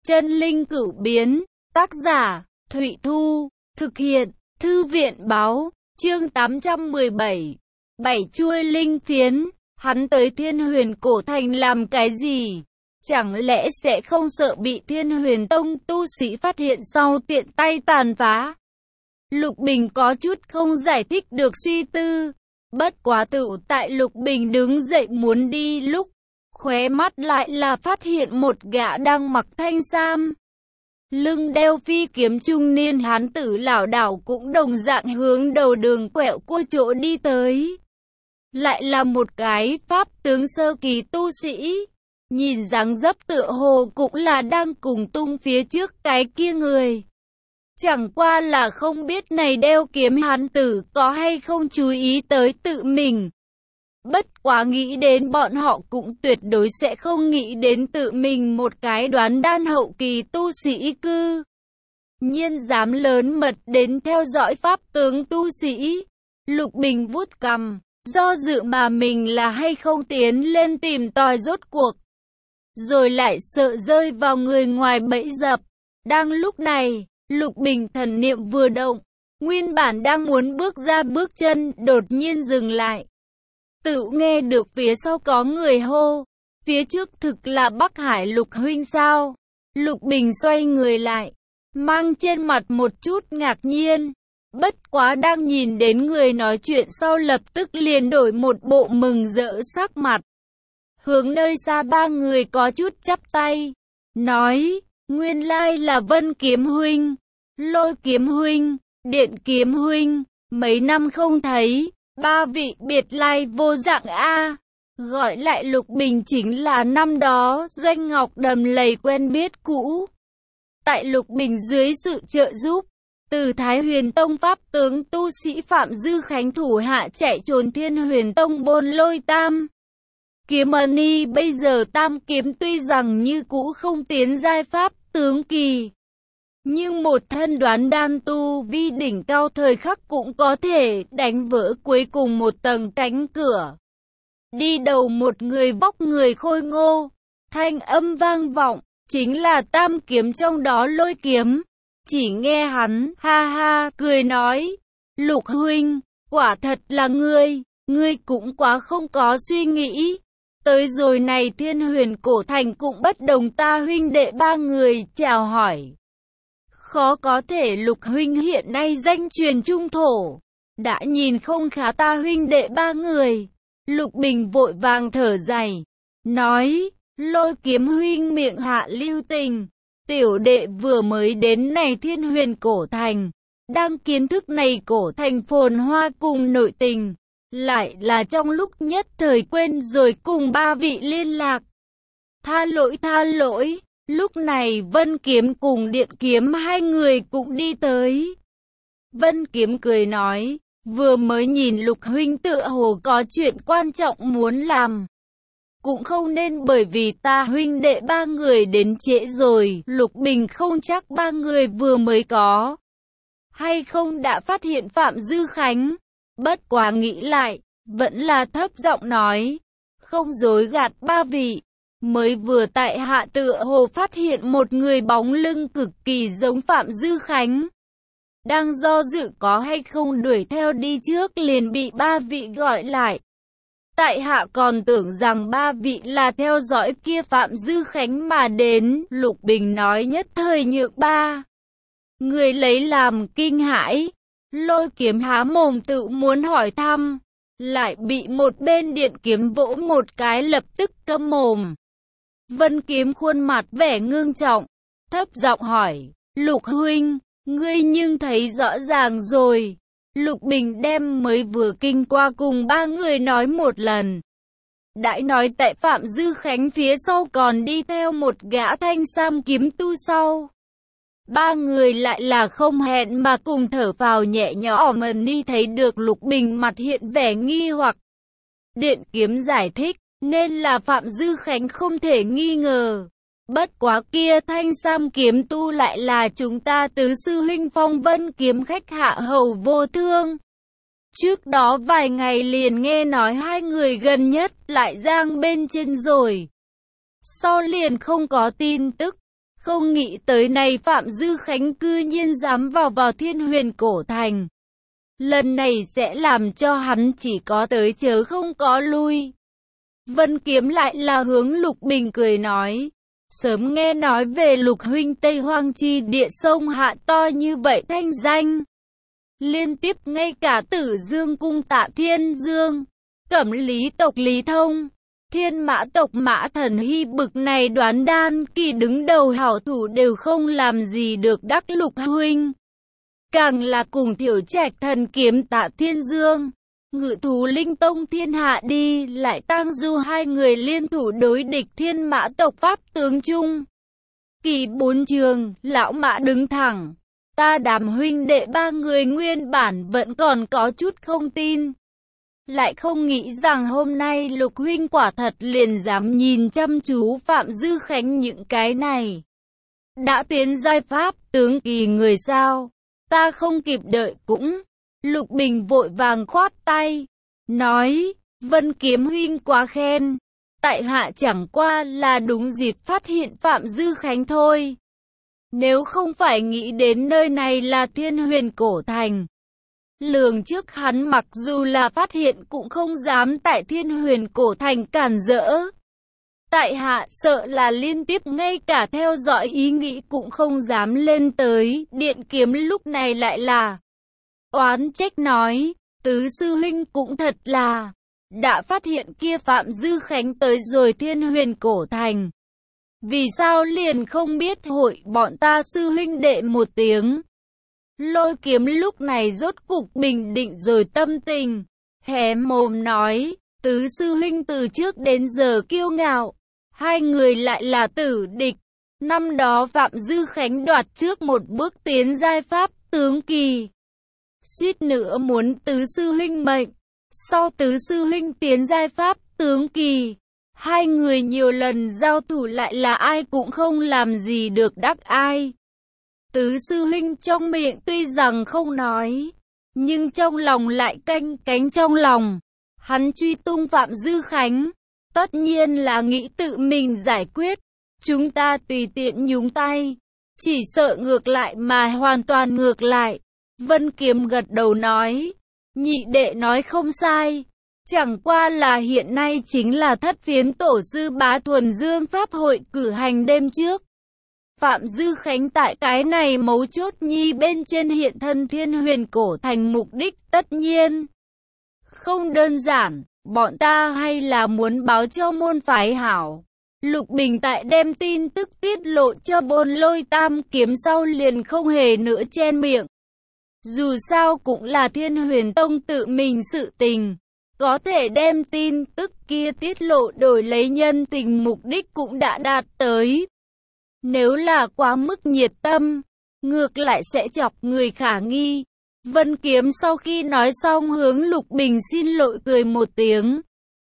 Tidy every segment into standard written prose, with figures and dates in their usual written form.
Chân linh cửu biến, tác giả, Thụy Thu, thực hiện, Thư viện báo, chương 817. Bảy chuôi linh phiến, hắn tới Thiên Huyền Cổ Thành làm cái gì? Chẳng lẽ sẽ không sợ bị Thiên Huyền Tông tu sĩ phát hiện sau tiện tay tàn phá? Lục Bình có chút không giải thích được suy tư. Bất quá tựu tại Lục Bình đứng dậy muốn đi lúc, khóe mắt lại là phát hiện một gã đang mặc thanh sam, lưng đeo phi kiếm trung niên hán tử lảo đảo cũng đồng dạng hướng đầu đường quẹo cua chỗ đi tới. Lại là một cái pháp tướng sơ kỳ tu sĩ, nhìn dáng dấp tựa hồ cũng là đang cùng tung phía trước cái kia người. Chẳng qua là không biết này đeo kiếm hán tử có hay không chú ý tới tự mình. Bất quá nghĩ đến bọn họ cũng tuyệt đối sẽ không nghĩ đến tự mình một cái đoán đan hậu kỳ tu sĩ cư nhiên dám lớn mật đến theo dõi pháp tướng tu sĩ. Lục Bình vuốt cằm, do dự mà mình là hay không tiến lên tìm tòi rốt cuộc, rồi lại sợ rơi vào người ngoài bẫy dập. Đang lúc này, Lục Bình thần niệm vừa động, nguyên bản đang muốn bước ra bước chân đột nhiên dừng lại. Tự nghe được phía sau có người hô, phía trước thực là Bắc Hải Lục huynh sao? Lục Bình xoay người lại, mang trên mặt một chút ngạc nhiên. Bất quá đang nhìn đến người nói chuyện sau lập tức liền đổi một bộ mừng rỡ sắc mặt. Hướng nơi xa ba người có chút chắp tay, nói, nguyên lai là Vân Kiếm huynh, Lôi Kiếm huynh, Điện Kiếm huynh, mấy năm không thấy. Ba vị biệt lai vô dạng a. Gọi lại Lục Bình chính là năm đó Doanh Ngọc Đầm Lầy quen biết cũ. Tại Lục Bình dưới sự trợ giúp, từ Thái Huyền Tông pháp tướng tu sĩ Phạm Dư Khánh thủ hạ chạy trốn Thiên Huyền Tông Bôn Lôi Tam Kiếm Ân, bây giờ Tam Kiếm tuy rằng như cũ không tiến giai pháp tướng kỳ, nhưng một thân đoán đan tu vi đỉnh cao thời khắc cũng có thể đánh vỡ cuối cùng một tầng cánh cửa. Đi đầu một người vóc người khôi ngô, thanh âm vang vọng, chính là Tam Kiếm trong đó Lôi Kiếm. Chỉ nghe hắn ha ha cười nói, Lục huynh, quả thật là ngươi cũng quá không có suy nghĩ. Tới rồi này Thiên Huyền Cổ Thành cũng bất đồng ta huynh đệ ba người chào hỏi. Khó có thể Lục huynh hiện nay danh truyền trung thổ, đã nhìn không khá ta huynh đệ ba người. Lục Bình vội vàng thở dài, nói, Lôi Kiếm huynh miệng hạ lưu tình, tiểu đệ vừa mới đến này Thiên Huyền Cổ Thành, đang kiến thức này cổ thành phồn hoa cùng nội tình, lại là trong lúc nhất thời quên rồi cùng ba vị liên lạc. Tha lỗi. Lúc này Vân Kiếm cùng Điện Kiếm hai người cũng đi tới. Vân Kiếm cười nói, vừa mới nhìn Lục huynh tựa hồ có chuyện quan trọng muốn làm, cũng không nên bởi vì ta huynh đệ ba người đến trễ rồi. Lục Bình không chắc ba người vừa mới có hay không đã phát hiện Phạm Dư Khánh. Bất quá nghĩ lại, vẫn là thấp giọng nói, không dối gạt ba vị. Mới vừa tại hạ tựa hồ phát hiện một người bóng lưng cực kỳ giống Phạm Dư Khánh. Đang do dự có hay không đuổi theo đi trước liền bị ba vị gọi lại. Tại hạ còn tưởng rằng ba vị là theo dõi kia Phạm Dư Khánh mà đến. Lục Bình nói nhất thời nhượng ba người lấy làm kinh hãi. Lôi Kiếm há mồm tự muốn hỏi thăm, lại bị một bên Điện Kiếm vỗ một cái lập tức câm mồm. Vân Kiếm khuôn mặt vẻ ngưng trọng, thấp giọng hỏi, Lục huynh, ngươi nhưng thấy rõ ràng rồi. Lục Bình đem mới vừa kinh qua cùng ba người nói một lần. Đãi nói tại Phạm Dư Khánh phía sau còn đi theo một gã thanh sam kiếm tu sau. Ba người lại là không hẹn mà cùng thở phào nhẹ nhõm đi thấy được Lục Bình mặt hiện vẻ nghi hoặc. Điện Kiếm giải thích, nên là Phạm Dư Khánh không thể nghi ngờ. Bất quá kia thanh sam kiếm tu lại là chúng ta tứ sư huynh Phong Vân Kiếm khách hạ hầu vô thương. Trước đó vài ngày liền nghe nói hai người gần nhất lại giang bên trên rồi. Sau liền không có tin tức. Không nghĩ tới này Phạm Dư Khánh cư nhiên dám vào Thiên Huyền Cổ Thành. Lần này sẽ làm cho hắn chỉ có tới chớ không có lui. Vân Kiếm lại là hướng Lục Bình cười nói. Sớm nghe nói về Lục huynh Tây Hoang chi địa sông hạ to như vậy thanh danh. Liên tiếp ngay cả Tử Dương cung Tạ Thiên Dương, Cẩm Lý tộc Lý Thông, Thiên Mã tộc Mã Thần Hy bực này đoán đan kỳ đứng đầu hảo thủ đều không làm gì được đắc Lục huynh. Càng là cùng Thiểu Trạch Thần Kiếm Tạ Thiên Dương, Ngự Thú Linh Tông Thiên Hạ đi lại Tang Du hai người liên thủ đối địch Thiên Mã tộc Pháp tướng chung. Kỳ 4 trường, lão Mã đứng thẳng. Ta Đàm huynh đệ ba người nguyên bản vẫn còn có chút không tin. Lại không nghĩ rằng hôm nay Lục huynh quả thật liền dám nhìn chăm chú Phạm Dư Khánh những cái này. Đã tiến giai Pháp tướng kỳ người sao? Ta không kịp đợi cũng. Lục Bình vội vàng khoát tay, nói, Vân Kiếm huynh quá khen. Tại hạ chẳng qua là đúng dịp phát hiện Phạm Dư Khánh thôi. Nếu không phải nghĩ đến nơi này là Thiên Huyền Cổ Thành, lường trước hắn mặc dù là phát hiện cũng không dám tại Thiên Huyền Cổ Thành cản rỡ. Tại hạ sợ là liên tiếp ngay cả theo dõi ý nghĩ cũng không dám lên tới. Điện Kiếm lúc này lại là oán trách nói, Tứ sư huynh cũng thật là đã phát hiện kia Phạm Dư Khánh tới rồi Thiên Huyền Cổ Thành. Vì sao liền không biết hội bọn ta sư huynh đệ một tiếng. Lôi Kiếm lúc này rốt cục bình định rồi tâm tình, hé mồm nói, Tứ sư huynh từ trước đến giờ kiêu ngạo, hai người lại là tử địch. Năm đó Phạm Dư Khánh đoạt trước một bước tiến giai Pháp tướng kỳ, suýt nữa muốn Tứ sư huynh mệnh. Sau Tứ sư huynh tiến giai Pháp tướng kỳ, hai người nhiều lần giao thủ lại là ai cũng không làm gì được đắc ai. Tứ sư huynh trong miệng tuy rằng không nói, nhưng trong lòng lại canh cánh trong lòng. Hắn truy tung Phạm Dư Khánh, tất nhiên là nghĩ tự mình giải quyết. Chúng ta tùy tiện nhúng tay, chỉ sợ ngược lại mà hoàn toàn ngược lại. Vân Kiếm gật đầu nói, nhị đệ nói không sai. Chẳng qua là hiện nay chính là Thất Phiến tổ sư Bá Thuần Dương Pháp hội cử hành đêm trước. Phạm Dư Khánh tại cái này mấu chốt nhi bên trên hiện thân Thiên Huyền Cổ Thành mục đích tất nhiên không đơn giản, bọn ta hay là muốn báo cho môn phái hảo. Lục Bình tại đem tin tức tiết lộ cho Bôn Lôi Tam Kiếm sau liền không hề nữa chen miệng. Dù sao cũng là Thiên Huyền Tông tự mình sự tình, có thể đem tin tức kia tiết lộ đổi lấy nhân tình mục đích cũng đã đạt tới. Nếu là quá mức nhiệt tâm, ngược lại sẽ chọc người khả nghi. Vân Kiếm sau khi nói xong hướng Lục Bình xin lỗi cười một tiếng,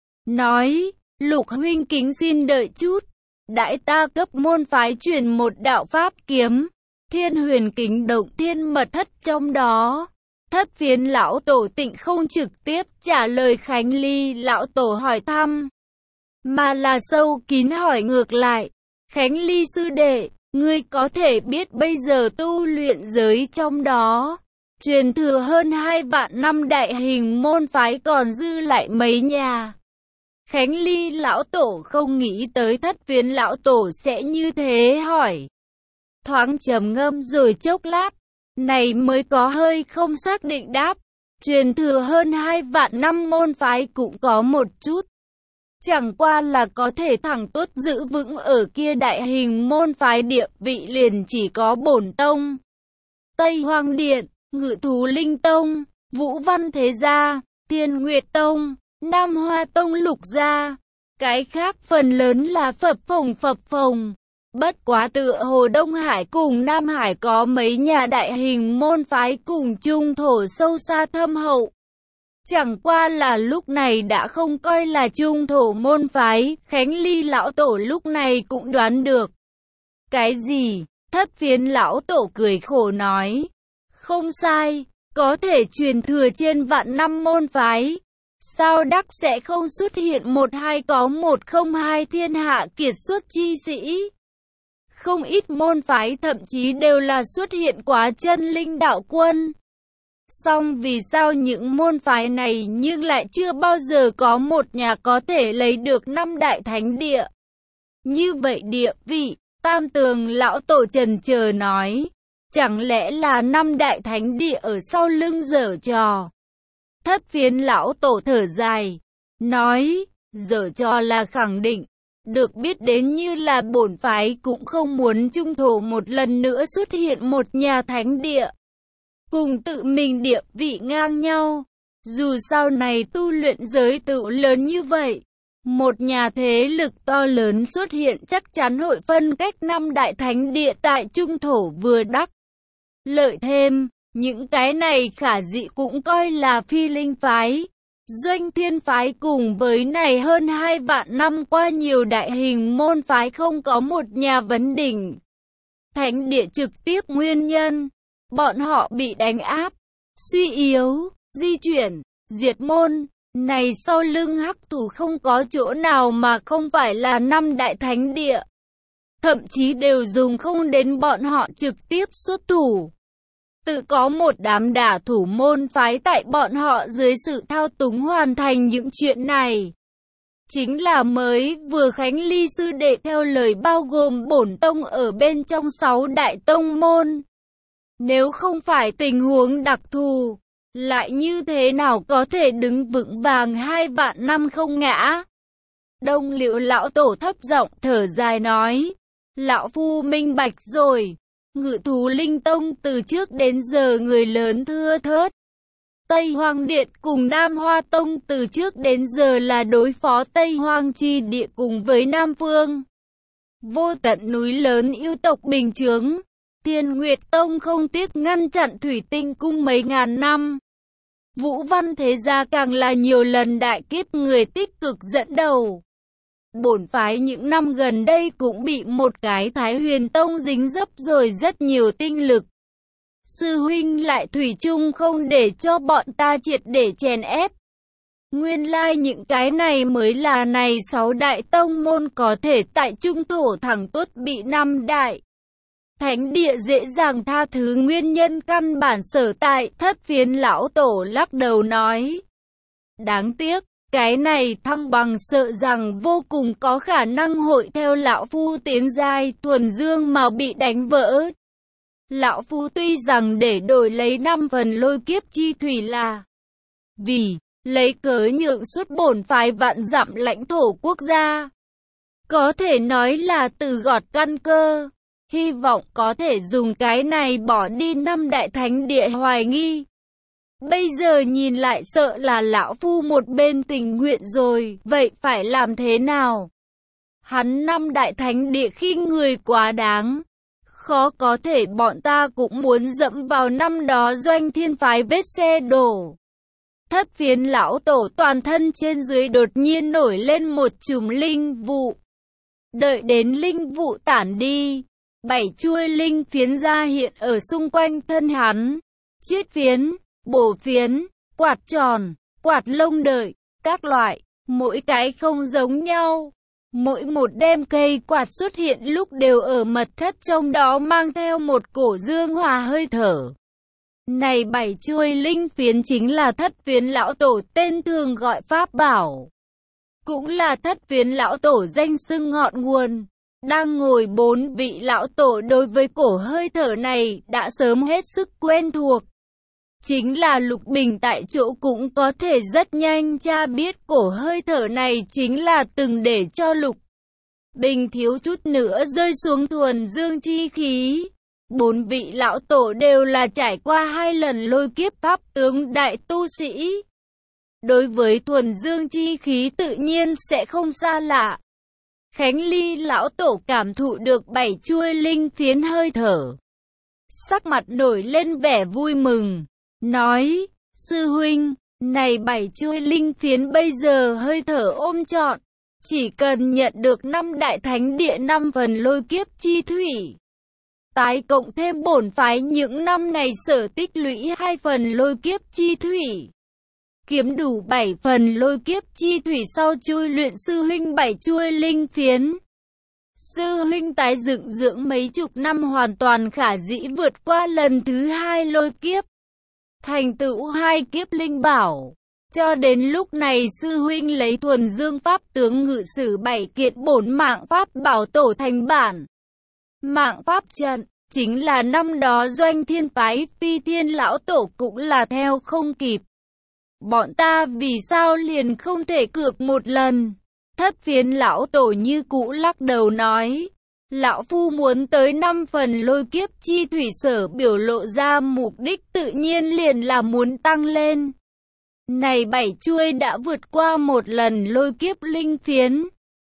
nói, Lục huynh kính xin đợi chút, đãi ta cấp môn phái truyền một đạo pháp kiếm, Thiên Huyền Kính Động Thiên mật thất trong đó. Thất Phiến lão tổ Tịnh không trực tiếp trả lời Khánh Ly lão tổ hỏi thăm, mà là sâu kín hỏi ngược lại, Khánh Ly sư đệ, ngươi có thể biết bây giờ tu luyện giới trong đó, truyền thừa hơn 2 vạn năm đại hình môn phái còn dư lại mấy nhà. Khánh Ly lão tổ không nghĩ tới Thất Phiến lão tổ sẽ như thế hỏi. Thoáng trầm ngâm rồi chốc lát, này mới có hơi không xác định đáp, truyền thừa hơn 2 vạn năm môn phái cũng có một chút. Chẳng qua là có thể thẳng tốt giữ vững ở kia đại hình môn phái địa vị liền chỉ có Bổn Tông, Tây Hoang Điện, Ngự Thú Linh Tông, Vũ Văn Thế Gia, Thiên Nguyệt Tông, Nam Hoa Tông Lục Gia. Cái khác phần lớn là phập phồng. Bất quá tựa hồ Đông Hải cùng Nam Hải có mấy nhà đại hình môn phái cùng chung thổ sâu xa thâm hậu. Chẳng qua là lúc này đã không coi là chung thổ môn phái, Khánh Ly lão tổ lúc này cũng đoán được. Cái gì? Thất Phiến lão tổ cười khổ nói. Không sai, có thể truyền thừa trên vạn năm môn phái. Sao đắc sẽ không xuất hiện một hai có 102 thiên hạ kiệt xuất chi sĩ? Không ít môn phái thậm chí đều là xuất hiện quá chân linh đạo quân. Song vì sao những môn phái này nhưng lại chưa bao giờ có một nhà có thể lấy được 5 đại thánh địa? Như vậy địa vị, Tam Tường lão tổ chần chờ nói, chẳng lẽ là 5 đại thánh địa ở sau lưng giở trò? Thất Phiến lão tổ thở dài, nói, giở trò là khẳng định. Được biết đến như là bổn phái cũng không muốn trung thổ một lần nữa xuất hiện một nhà thánh địa cùng tự mình địa vị ngang nhau. Dù sau này tu luyện giới tựu lớn như vậy, một nhà thế lực to lớn xuất hiện chắc chắn hội phân cách 5 đại thánh địa tại trung thổ vừa đắc lợi thêm. Những cái này khả dĩ cũng coi là phi linh phái, Doanh Thiên phái cùng với này hơn 2 vạn năm qua nhiều đại hình môn phái không có một nhà vấn đỉnh thánh địa trực tiếp nguyên nhân. Bọn họ bị đánh áp, suy yếu, di chuyển, diệt môn. Này sau lưng hắc thủ không có chỗ nào mà không phải là 5 đại thánh địa. Thậm chí đều dùng không đến bọn họ trực tiếp xuất thủ. Tự có một đám đả thủ môn phái tại bọn họ dưới sự thao túng hoàn thành những chuyện này. Chính là mới vừa Khánh Ly sư đệ theo lời bao gồm bổn tông ở bên trong 6 đại tông môn. Nếu không phải tình huống đặc thù, lại như thế nào có thể đứng vững vàng 2 vạn năm không ngã? Đông Liễu lão tổ thấp giọng thở dài nói, lão phu minh bạch rồi. Ngự thú linh tông từ trước đến giờ người lớn thưa thớt. Tây Hoang Điện cùng Nam Hoa Tông từ trước đến giờ là đối phó Tây Hoang chi địa cùng với Nam Phương. Vô tận núi lớn yêu tộc bình chướng. Thiên Nguyệt Tông không tiếc ngăn chặn Thủy Tinh Cung mấy ngàn năm. Vũ Văn Thế Gia càng là nhiều lần đại kiếp người tích cực dẫn đầu. Bổn phái những năm gần đây cũng bị một cái Thái Huyền Tông dính dấp rồi rất nhiều tinh lực. Sư huynh lại thủy chung không để cho bọn ta triệt để chèn ép. Nguyên lai những cái này mới là này 6 đại tông môn có thể tại trung thổ thẳng tốt bị 5 đại thánh địa dễ dàng tha thứ nguyên nhân căn bản sở tại. Thất Phiến lão tổ lắc đầu nói, đáng tiếc. Cái này thăng bằng sợ rằng vô cùng có khả năng hội theo lão phu tiến giai thuần dương mà bị đánh vỡ. Lão phu tuy rằng để đổi lấy 5 phần lôi kiếp chi thủy là vì lấy cớ nhượng suốt bổn phái vạn dặm lãnh thổ quốc gia. Có thể nói là từ gọt căn cơ. Hy vọng có thể dùng cái này bỏ đi 5 đại thánh địa hoài nghi. Bây giờ nhìn lại sợ là lão phu một bên tình nguyện rồi, vậy phải làm thế nào? Hắn 5 đại thánh địa khi người quá đáng. Khó có thể bọn ta cũng muốn dẫm vào năm đó Doanh Thiên phái vết xe đổ. Thất Phiến lão tổ toàn thân trên dưới đột nhiên nổi lên một chùm linh vụ. Đợi đến linh vụ tản đi, 7 chuôi linh phiến ra hiện ở xung quanh thân hắn. Chiết phiến, bổ phiến, quạt tròn, quạt lông đợi, các loại, mỗi cái không giống nhau. Mỗi một đem cây quạt xuất hiện lúc đều ở mật thất trong đó mang theo một cổ dương hòa hơi thở. Này 7 chuôi linh phiến chính là Thất Phiến lão tổ tên thường gọi pháp bảo. Cũng là Thất Phiến lão tổ danh xưng ngọn nguồn. Đang ngồi 4 vị lão tổ đối với cổ hơi thở này đã sớm hết sức quen thuộc. Chính là Lục Bình tại chỗ cũng có thể rất nhanh tra biết cổ hơi thở này chính là từng để cho Lục Bình thiếu chút nữa rơi xuống thuần dương chi khí. 4 vị lão tổ đều là trải qua 2 lần lôi kiếp pháp tướng đại tu sĩ. Đối với thuần dương chi khí tự nhiên sẽ không xa lạ. Khánh Ly lão tổ cảm thụ được 7 chuôi linh phiến hơi thở. Sắc mặt nổi lên vẻ vui mừng. Nói, sư huynh, này 7 chuôi linh phiến bây giờ hơi thở ôm trọn. Chỉ cần nhận được 5 đại thánh địa 5 phần lôi kiếp chi thủy. Tái cộng thêm bổn phái những năm này sở tích lũy 2 phần lôi kiếp chi thủy. Kiếm đủ 7 phần lôi kiếp chi thủy sau chui luyện sư huynh 7 chuôi linh phiến. Sư huynh tái dựng dưỡng mấy chục năm hoàn toàn khả dĩ vượt qua lần thứ hai lôi kiếp, thành tựu 2 kiếp linh bảo. Cho đến lúc này sư huynh lấy thuần dương pháp tướng ngự sử 7 kiện bổn mạng pháp bảo tổ thành bản. Mạng pháp trận, chính là năm đó Doanh Thiên phái Phi Thiên lão tổ cũng là theo không kịp. Bọn ta vì sao liền không thể cược một lần? Thất Phiến lão tổ như cũ lắc đầu nói. Lão phu muốn tới 5 phần lôi kiếp chi thủy sở biểu lộ ra mục đích tự nhiên liền là muốn tăng lên. Này 7 chuôi đã vượt qua một lần lôi kiếp linh phiến.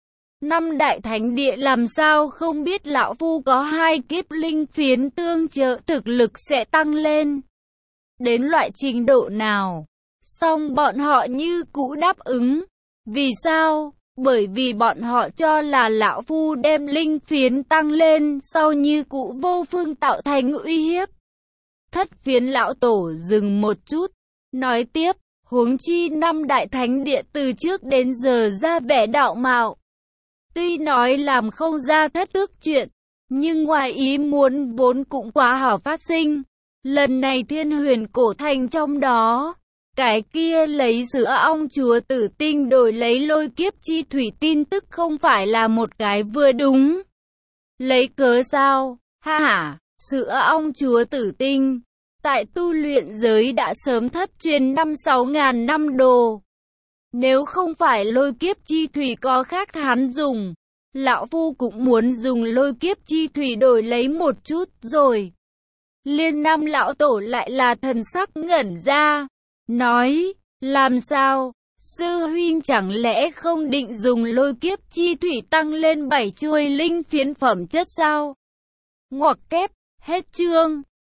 5 đại thánh địa làm sao không biết lão phu có 2 kiếp linh phiến tương trợ thực lực sẽ tăng lên. Đến loại trình độ nào? Song bọn họ như cũ đáp ứng. Vì sao? Bởi vì bọn họ cho là lão phu đem linh phiến tăng lên sau như cũ vô phương tạo thành uy hiếp. Thất Phiến lão tổ dừng một chút, nói tiếp, huống chi 5 đại thánh địa từ trước đến giờ ra vẻ đạo mạo. Tuy nói làm không ra thất ước chuyện, nhưng ngoài ý muốn vốn cũng quá hảo phát sinh. Lần này Thiên Huyền cổ thành trong đó, cái kia lấy sữa ong chúa tử tinh đổi lấy lôi kiếp chi thủy tin tức không phải là một cái vừa đúng. Lấy cớ sao? Ha ha, sữa ong chúa tử tinh, tại tu luyện giới đã sớm thất truyền 5-6 ngàn năm đồ. Nếu không phải lôi kiếp chi thủy có khác hắn dùng, lão phu cũng muốn dùng lôi kiếp chi thủy đổi lấy một chút rồi. Liên Nam lão tổ lại là thần sắc ngẩn ra, nói, làm sao, sư huynh chẳng lẽ không định dùng lôi kiếp chi thủy tăng lên 7 chuôi linh phiến phẩm chất sao? Ngoặc kép, hết chương.